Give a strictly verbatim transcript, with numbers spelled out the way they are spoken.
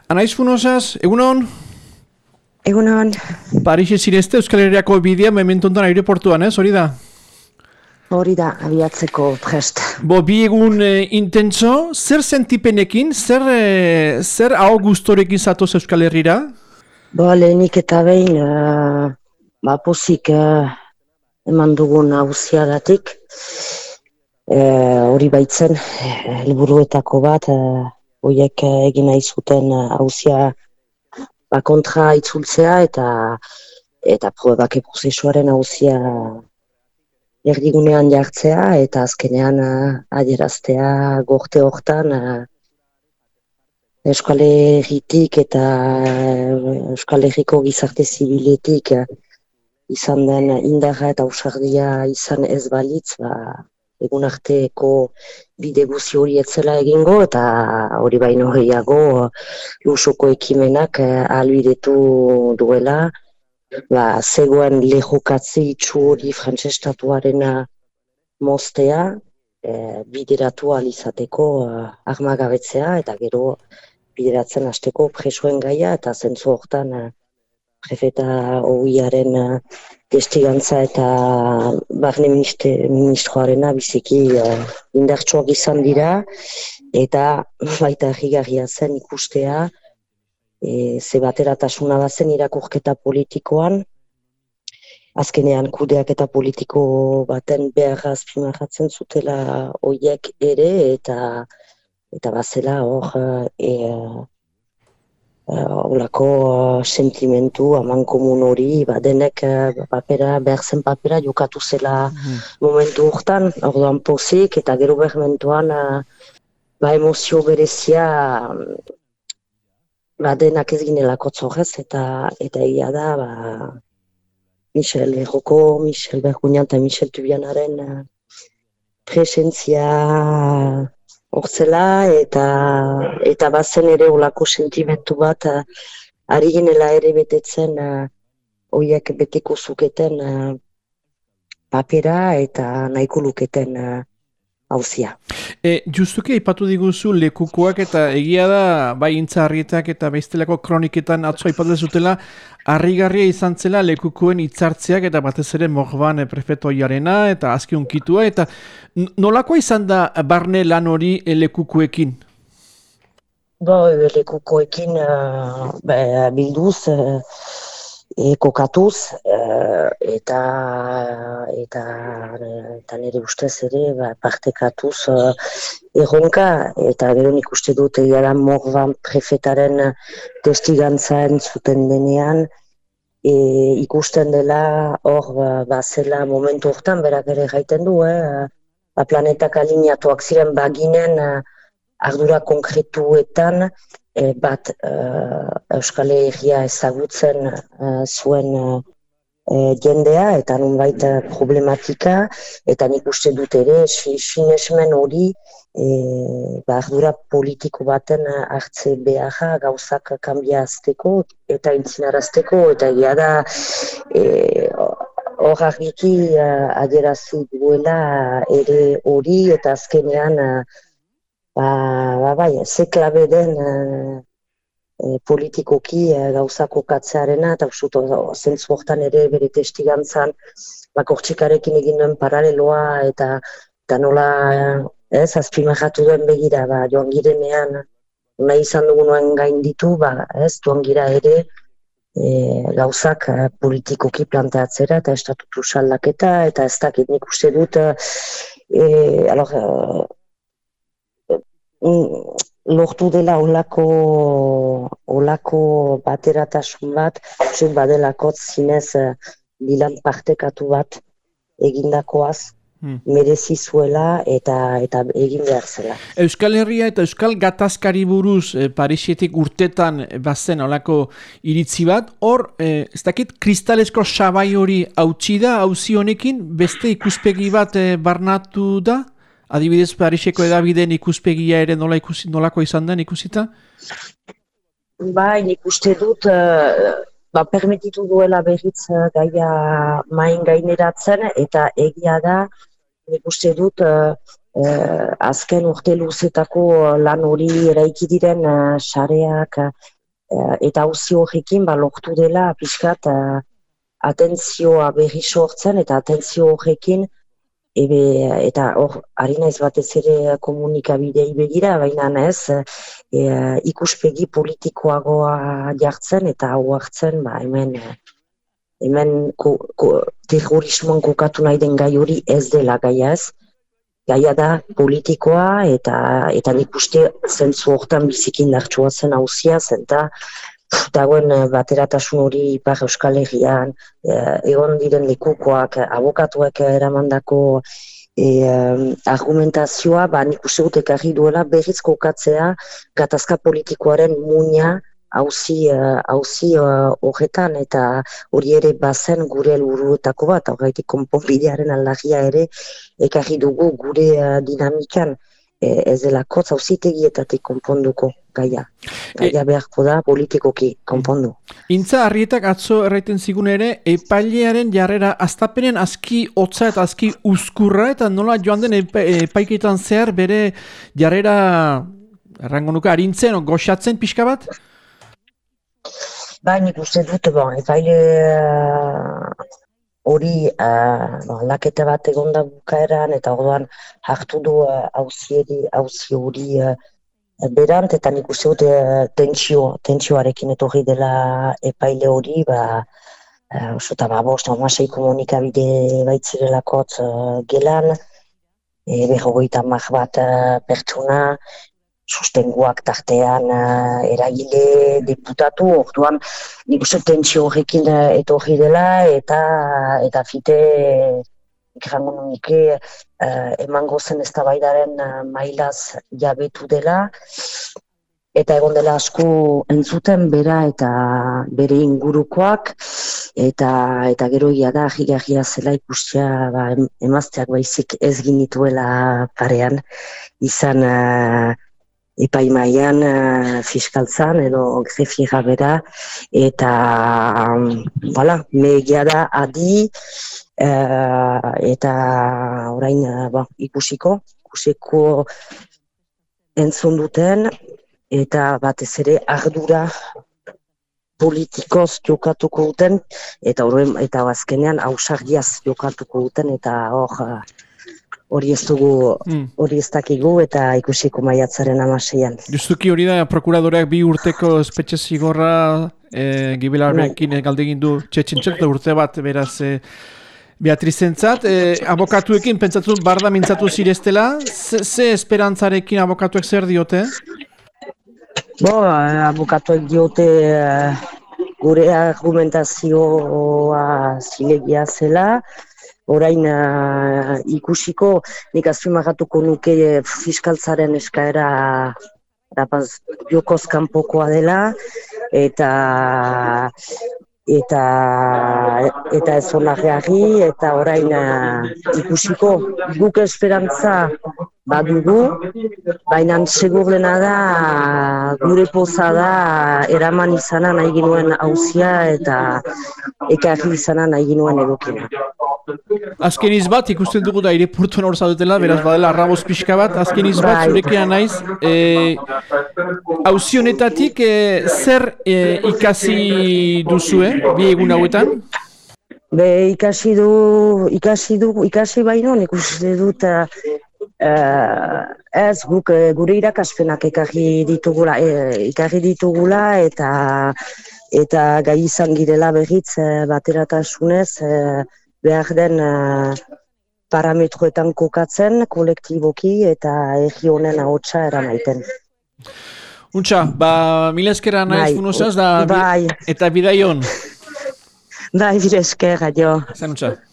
Anaiz Funosas, egunon? Egunon. Parise zirezte Euskal Herriako bidea momentu ontan aireportuan, ez? Hori da? Hori da, abiatzeko prest. Bo, bi egun e, intenso, zer sentipenekin, zer, e, zer hau gustorekin zatoz Euskal Herrira? Bo, lehenik eta behin, uh, ba, pozik uh, eman dugun hauziagatik. Hori uh, baitzen, helburuetako bat, uh, horiek uh, egin nahi zuten hauzia uh, ba, kontra itzultzea eta eta probake prozesuaren hauzia erdigunean jartzea eta azkenean uh, adieraztea gorte hortan uh, Euskal Herritik eta uh, Euskal Herriko gizarte zibiletik uh, izan den indarra eta ausardia izan ez balitz, ba, egun arteko bide guzi hori etzela egingo eta hori baino gehiago lusoko ekimenak uh, ahalbidetu duela. Ba, zegoen lehokatze itxu hori frantsestatuarena moztea, e, bideratu ahal izateko uh, armagabetzea eta gero bideratzen hasteko presoen gaia eta zentzu hortan uh, prefeta ohiaren uh, testigantza eta barne ministroarena biziki uh, indartsuak izan dira eta baita harrigarria zen ikustea E, ze bateratasuna bazen irakurketa politikoan, azkenean kudeaketa politiko baten beharra azpimarratzen zutela horiek ere, eta eta bazela hor e, e, olako sentimentu amankomun hori, ba, denek papera, behar zen papera jokatu zela mm. momentu hortan, orduan pozik, eta gero bermentuan ba, emozio berezia ba, denak ez ginelako tzorrez, eta eta egia da, ba, Michel Erroko, Michel Bergunian eta Michel Tubianaren uh, presentzia hortzela, eta eta bazen ere olako sentimentu bat, uh, ari ginela ere betetzen, uh, oiek beteko zuketen uh, papera eta nahiko luketen uh, hauzia. E, justuki aipatu diguzu lekukoak eta egia da bai Intzarrietak eta bestelako kroniketan atzo aipatu zutela harrigarria izan zela lekukoen hitzartzeak eta batez ere Morban e, prefetoiarena eta azki unkitua eta nolakoa izan da barne lan hori e, lekukoekin? Bo, lekukoekin uh, be, bilduz uh, E, kokatuz uh, eta eta eta nire ustez ere ba, partekatuz uh, erronka eta gero nik uste dut egia da Morban prefetaren testigantza entzuten denean e, ikusten dela hor ba, bazela momentu hortan berak ere gaiten du eh, ba, planetak alineatuak ziren baginen uh, ardura konkretuetan E, bat uh, Euskal Herria ezagutzen uh, zuen uh, jendea eta nunbait uh, problematika eta nik uste dut ere sinesmen hori e, ba, ardura politiko baten uh, hartze beharra gauzak kanbiazteko eta intzinarazteko eta egia da hor argiki uh, adierazi duela uh, ere hori eta azkenean uh, Ba, ba, bai, ze klabe den e, e, politikoki e, gauzako katzearena eta usuto zentzu hortan ere bere testigantzan ba, Kortxikarekin egin duen paraleloa eta, eta nola ez, azpimarratu duen begira ba, joan girenean nahi izan dugunoen gain ditu, ba, ez, joan gira ere e, gauzak e, politikoki planteatzera eta estatutu saldaketa eta ez dakit nik uste dut e, alor, e, lortu dela olako, olako bateratasun bat, zut badelakot zinez bilan partekatu bat egindakoaz, hmm. merezi zuela eta, eta egin behar zela. Euskal Herria eta Euskal Gatazkari buruz e, Parisietik urtetan bazen olako iritzi bat, hor, e, ez dakit kristalesko sabai hori hautsi da, hauzi honekin, beste ikuspegi bat e, barnatu da? Adibidez, Pariseko edabideen ikuspegia ere nola ikusi, nolako izan den ikusita? Bai, nik uste dut, uh, ba, permititu duela berriz uh, gaia main gaineratzen, eta egia da, nik uste dut, uh, uh, azken urte luzetako lan hori eraiki diren uh, sareak, uh, eta auzi horrekin ba, lortu dela pixkat uh, atentzioa berri sortzen eta atentzio horrekin ebe, eta hor, ari naiz batez ere komunikabidei begira, baina ez e, ikuspegi politikoagoa jartzen eta hau hartzen ba, hemen, hemen ko, ko, terrorismoan kokatu nahi den gai hori ez dela gaia ez. Gaia da politikoa eta eta nik uste zentzu hortan bizikin dartsua zen hauzia zen eta dagoen bateratasun hori Ipar Euskal Herrian, egon diren lekukoak, abokatuak eramandako e, argumentazioa, ba, nik uste dut ekarri duela berriz kokatzea gatazka politikoaren muina hauzi horretan eta hori ere bazen gure helburuetako bat, horretik konponbidearen aldagia ere ekarri dugu gure uh, dinamikan. Ez dela kotz auzitegietatik konponduko gaia. Gaia beharko da politikoki konpondu. Intza Arrietak atzo erraiten zigun ere, epailearen jarrera aztapenen aski hotza eta aski uzkurra eta nola joan den epaiketan zehar bere jarrera errango nuke arintzen o goxatzen pixka bat? Ba, nik uste dut, bon, epaile hori uh, aldaketa bat egon da bukaeran eta orduan hartu du auzi uh, hori uh, berant eta nik uste dut uh, tentsio, tentsioarekin etorri dela epaile hori, ba, uh, oso eta ba, bost, hamasei komunikabide baitzirelakotz uh, gelan, e, berrogeita hamar bat uh, pertsona, sustenguak tartean uh, eragile deputatu, orduan nik uste tentsio horrekin uh, etorri dela eta eta fite ikrango nuke uh, emango zen eztabaidaren uh, mailaz jabetu dela eta egon dela asko entzuten bera eta bere ingurukoak eta eta gero ia da ahigarria zela ikustea ba, emazteak baizik ez ginituela parean izan uh, epaimaian uh, fiskaltzan edo grefiera bera eta um, voilà, megia da adi uh, eta orain uh, ba, ikusiko, ikusiko entzun duten eta batez ere ardura politikoz jokatuko duten eta horren eta azkenean ausardiaz jokatuko duten eta hor hori ez dugu, hori ez dakigu eta ikusiko maiatzaren hamaseian. Justuki hori da, prokuradoreak bi urteko espetxe zigorra e, Gibelarrekin galdegin du txetxintxet, urte bat beraz e, Beatrizentzat. E, abokatuekin pentsatu barda mintzatu zireztela, ze, ze esperantzarekin abokatuek zer diote? Bo, abokatuek diote gure argumentazioa zilegia zela, orain uh, ikusiko, nik azpimarratuko nuke fiskaltzaren eskaera rapaz, jokoz kanpokoa dela eta eta eta ez onargarri eta orain uh, ikusiko guk esperantza badugu, baina segurlena da gure poza da eraman izana nahi ginuen hauzia eta ekarri izana nahi ginuen edukina. Azken izbat, ikusten dugu da aireportuan hor zaudetela, beraz badela arraboz pixka bat, azken izbat zurekean naiz, hauzi honetatik e, zer e, ikasi duzue, bi egun hauetan? Be, ikasi du, ikasi du, ikasi baino, nik uste dut, uh, ez guk gure irakaspenak ekarri ditugula, e, ekarri ditugula eta eta gai izan girela berriz bateratasunez, e, behar den uh, parametroetan kokatzen, kolektiboki eta erri honen ahotsa eramaiten. Untxa, ba, mila eskera naiz funuzaz da, bai. Eta bidaion. Bai, bire eskera, jo. Zen untxa.